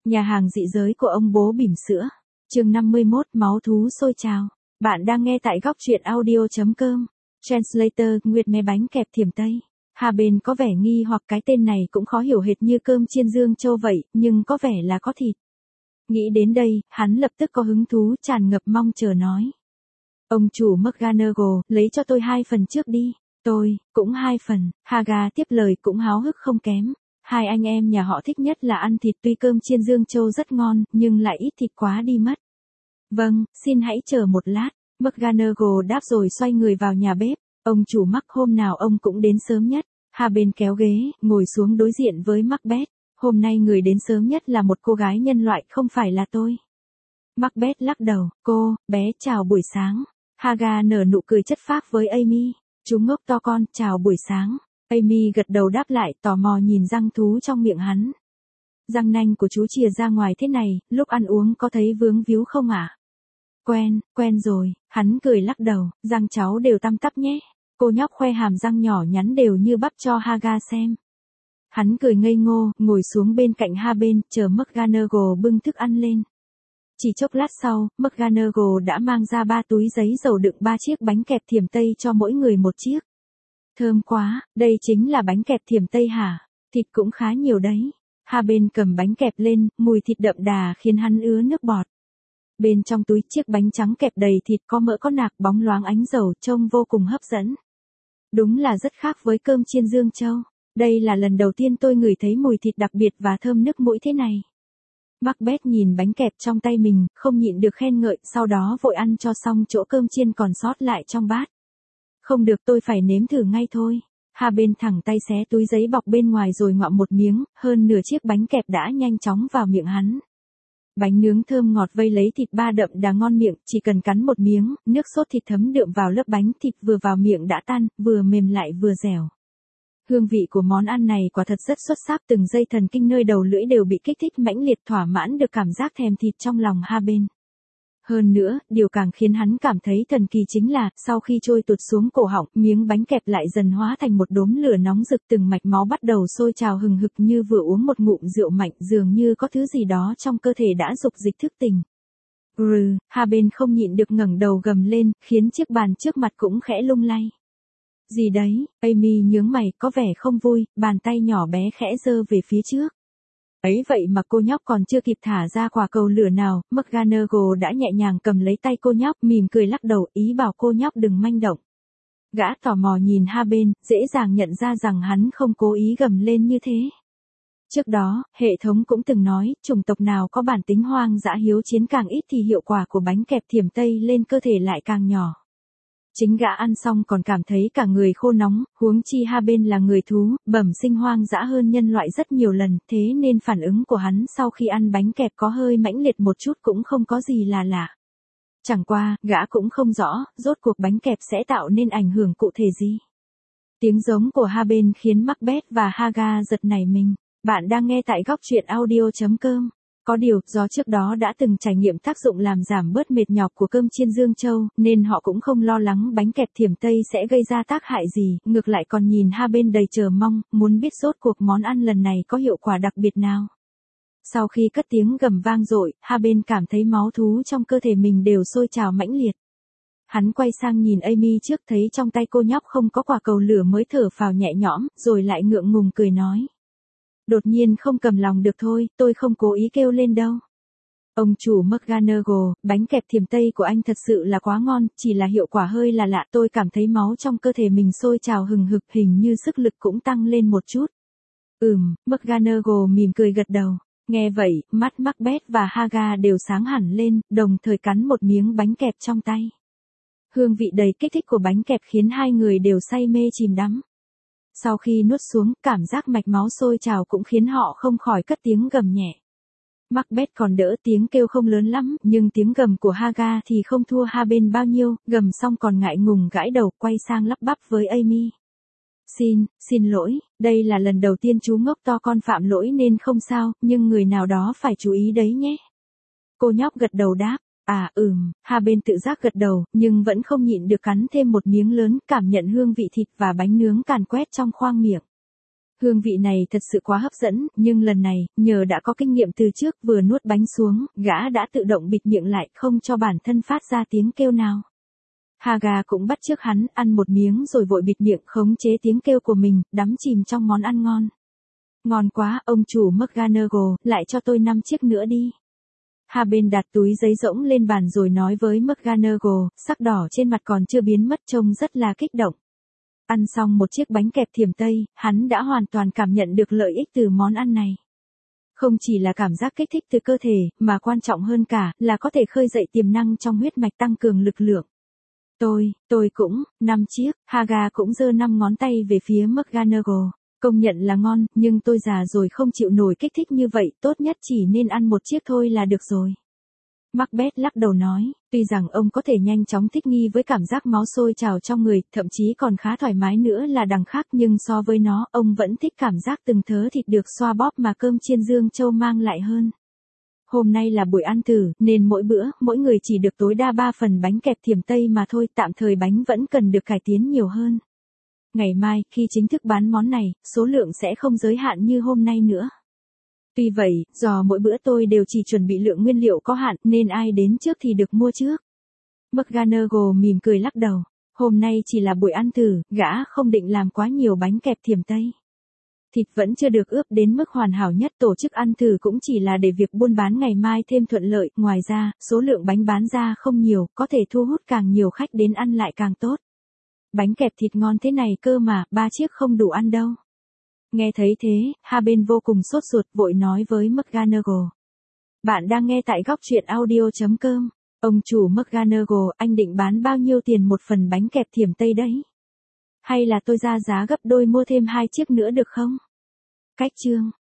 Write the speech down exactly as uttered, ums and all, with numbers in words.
Nhà hàng dị giới của ông bố bỉm sữa. Chương năm mươi mốt, máu thú sôi trào. Bạn đang nghe tại góc truyện audio chấm com. Translator, Nguyệt mé bánh kẹp thiểm Tây. Hà bên có vẻ nghi hoặc cái tên này cũng khó hiểu hệt như cơm chiên Dương Châu vậy, nhưng có vẻ là có thịt. Nghĩ đến đây, hắn lập tức có hứng thú tràn ngập mong chờ nói. Ông chủ McGonagall, lấy cho tôi hai phần trước đi. Tôi, cũng hai phần. Haga tiếp lời cũng háo hức không kém. Hai anh em nhà họ thích nhất là ăn thịt, tuy cơm chiên Dương Châu rất ngon, nhưng lại ít thịt quá đi mất. Vâng, xin hãy chờ một lát. McGonagall đáp rồi xoay người vào nhà bếp. Ông chủ Mắc hôm nào ông cũng đến sớm nhất. Hà bên kéo ghế, ngồi xuống đối diện với Macbeth. Hôm nay người đến sớm nhất là một cô gái nhân loại, không phải là tôi. Macbeth lắc đầu, cô, bé, chào buổi sáng. Haga nở nụ cười chất phác với Amy. Chú ngốc to con, chào buổi sáng. Amy gật đầu đáp lại, tò mò nhìn răng thú trong miệng hắn. Răng nanh của chú chìa ra ngoài thế này, lúc ăn uống có thấy vướng víu không ạ? À? Quen, quen rồi, hắn cười lắc đầu, răng cháu đều tăm tắp nhé. Cô nhóc khoe hàm răng nhỏ nhắn đều như bắp cho Haga xem. Hắn cười ngây ngô, ngồi xuống bên cạnh Ha bên, chờ McGonagall bưng thức ăn lên. Chỉ chốc lát sau, McGonagall đã mang ra ba túi giấy dầu đựng ba chiếc bánh kẹp thiểm Tây cho mỗi người một chiếc. Thơm quá, đây chính là bánh kẹp thiểm Tây hả? Thịt cũng khá nhiều đấy. Ha bên cầm bánh kẹp lên, mùi thịt đậm đà khiến hắn ứa nước bọt. Bên trong túi chiếc bánh trắng kẹp đầy thịt có mỡ có nạc bóng loáng ánh dầu trông vô cùng hấp dẫn. Đúng là rất khác với cơm chiên Dương Châu. Đây là lần đầu tiên tôi ngửi thấy mùi thịt đặc biệt và thơm nức mũi thế này. Macbeth nhìn bánh kẹp trong tay mình, không nhịn được khen ngợi, sau đó vội ăn cho xong chỗ cơm chiên còn sót lại trong bát. Không được, tôi phải nếm thử ngay thôi. Hà bên thẳng tay xé túi giấy bọc bên ngoài rồi ngoạm một miếng, hơn nửa chiếc bánh kẹp đã nhanh chóng vào miệng hắn. Bánh nướng thơm ngọt vây lấy thịt ba đậm đà ngon miệng, chỉ cần cắn một miếng, nước sốt thịt thấm đượm vào lớp bánh, thịt vừa vào miệng đã tan, vừa mềm lại vừa dẻo. Hương vị của món ăn này quả thật rất xuất sắc, từng dây thần kinh nơi đầu lưỡi đều bị kích thích mãnh liệt, thỏa mãn được cảm giác thèm thịt trong lòng Ha bên. Hơn nữa, điều càng khiến hắn cảm thấy thần kỳ chính là, sau khi trôi tuột xuống cổ họng, miếng bánh kẹp lại dần hóa thành một đốm lửa nóng rực, từng mạch máu bắt đầu sôi trào hừng hực như vừa uống một ngụm rượu mạnh, dường như có thứ gì đó trong cơ thể đã dục dịch thức tỉnh. Rừ, Ha bên không nhịn được ngẩng đầu gầm lên, khiến chiếc bàn trước mặt cũng khẽ lung lay. Gì đấy? Amy nhướng mày, có vẻ không vui, bàn tay nhỏ bé khẽ giơ về phía trước. Ấy vậy mà cô nhóc còn chưa kịp thả ra quả cầu lửa nào, McGonagall đã nhẹ nhàng cầm lấy tay cô nhóc, mỉm cười lắc đầu, ý bảo cô nhóc đừng manh động. Gã tò mò nhìn Ha bên, dễ dàng nhận ra rằng hắn không cố ý gầm lên như thế. Trước đó, hệ thống cũng từng nói, chủng tộc nào có bản tính hoang dã hiếu chiến càng ít thì hiệu quả của bánh kẹp thiểm Tây lên cơ thể lại càng nhỏ. Chính gã ăn xong còn cảm thấy cả người khô nóng, huống chi Ha bên là người thú, bẩm sinh hoang dã hơn nhân loại rất nhiều lần, thế nên phản ứng của hắn sau khi ăn bánh kẹp có hơi mãnh liệt một chút cũng không có gì là lạ. Chẳng qua, gã cũng không rõ, rốt cuộc bánh kẹp sẽ tạo nên ảnh hưởng cụ thể gì. Tiếng giống của Ha bên khiến Macbeth và Haga giật nảy mình. Bạn đang nghe tại góc truyện audio chấm com. Có điều, do trước đó đã từng trải nghiệm tác dụng làm giảm bớt mệt nhọc của cơm chiên Dương Châu, nên họ cũng không lo lắng bánh kẹp thiểm Tây sẽ gây ra tác hại gì, ngược lại còn nhìn Ha bên đầy chờ mong, muốn biết rốt cuộc món ăn lần này có hiệu quả đặc biệt nào. Sau khi cất tiếng gầm vang dội, Ha bên cảm thấy máu thú trong cơ thể mình đều sôi trào mãnh liệt. Hắn quay sang nhìn Amy trước, thấy trong tay cô nhóc không có quả cầu lửa mới thở phào nhẹ nhõm, rồi lại ngượng ngùng cười nói. Đột nhiên không cầm lòng được thôi, tôi không cố ý kêu lên đâu. Ông chủ McGonagall, bánh kẹp thiểm Tây của anh thật sự là quá ngon, chỉ là hiệu quả hơi là lạ, tôi cảm thấy máu trong cơ thể mình sôi trào hừng hực, hình như sức lực cũng tăng lên một chút. Ừm, McGonagall mỉm cười gật đầu. Nghe vậy, mắt Macbeth và Haga đều sáng hẳn lên, đồng thời cắn một miếng bánh kẹp trong tay. Hương vị đầy kích thích của bánh kẹp khiến hai người đều say mê chìm đắm. Sau khi nuốt xuống, cảm giác mạch máu sôi trào cũng khiến họ không khỏi cất tiếng gầm nhẹ. Macbeth còn đỡ, tiếng kêu không lớn lắm, nhưng tiếng gầm của Haga thì không thua Ha bên bao nhiêu, gầm xong còn ngại ngùng gãi đầu, quay sang lắp bắp với Amy. Xin, xin lỗi, đây là lần đầu tiên chú ngốc to con phạm lỗi nên không sao, nhưng người nào đó phải chú ý đấy nhé. Cô nhóc gật đầu đáp. À ừm, Ha bên tự giác gật đầu, nhưng vẫn không nhịn được cắn thêm một miếng lớn, cảm nhận hương vị thịt và bánh nướng càn quét trong khoang miệng. Hương vị này thật sự quá hấp dẫn, nhưng lần này, nhờ đã có kinh nghiệm từ trước vừa nuốt bánh xuống, gã đã tự động bịt miệng lại không cho bản thân phát ra tiếng kêu nào. Haga cũng bắt chước hắn, ăn một miếng rồi vội bịt miệng khống chế tiếng kêu của mình, đắm chìm trong món ăn ngon. Ngon quá, ông chủ McGonagall, lại cho tôi năm chiếc nữa đi. Haben đặt túi giấy rỗng lên bàn rồi nói với McGonagall, sắc đỏ trên mặt còn chưa biến mất trông rất là kích động. Ăn xong một chiếc bánh kẹp thiểm Tây, hắn đã hoàn toàn cảm nhận được lợi ích từ món ăn này. Không chỉ là cảm giác kích thích từ cơ thể, mà quan trọng hơn cả là có thể khơi dậy tiềm năng trong huyết mạch tăng cường lực lượng. Tôi, tôi cũng, năm chiếc, Haga cũng giơ năm ngón tay về phía McGonagall. Công nhận là ngon, nhưng tôi già rồi không chịu nổi kích thích như vậy, tốt nhất chỉ nên ăn một chiếc thôi là được rồi. Macbeth lắc đầu nói, tuy rằng ông có thể nhanh chóng thích nghi với cảm giác máu sôi trào trong người, thậm chí còn khá thoải mái nữa là đằng khác, nhưng so với nó, ông vẫn thích cảm giác từng thớ thịt được xoa bóp mà cơm chiên Dương Châu mang lại hơn. Hôm nay là buổi ăn thử, nên mỗi bữa, mỗi người chỉ được tối đa ba phần bánh kẹp thiểm Tây mà thôi, tạm thời bánh vẫn cần được cải tiến nhiều hơn. Ngày mai, khi chính thức bán món này, số lượng sẽ không giới hạn như hôm nay nữa. Tuy vậy, do mỗi bữa tôi đều chỉ chuẩn bị lượng nguyên liệu có hạn, nên ai đến trước thì được mua trước. McGonagall mỉm cười lắc đầu. Hôm nay chỉ là buổi ăn thử, gã không định làm quá nhiều bánh kẹp thiểm Tây. Thịt vẫn chưa được ướp đến mức hoàn hảo nhất, tổ chức ăn thử cũng chỉ là để việc buôn bán ngày mai thêm thuận lợi. Ngoài ra, số lượng bánh bán ra không nhiều, có thể thu hút càng nhiều khách đến ăn lại càng tốt. Bánh kẹp thịt ngon thế này cơ mà, ba chiếc không đủ ăn đâu. Nghe thấy thế, Haben vô cùng sốt ruột vội nói với McGonagall. Bạn đang nghe tại góc truyện audio chấm com. Ông chủ McGonagall, anh định bán bao nhiêu tiền một phần bánh kẹp thiểm Tây đấy? Hay là tôi ra giá gấp đôi mua thêm hai chiếc nữa được không? Cách chương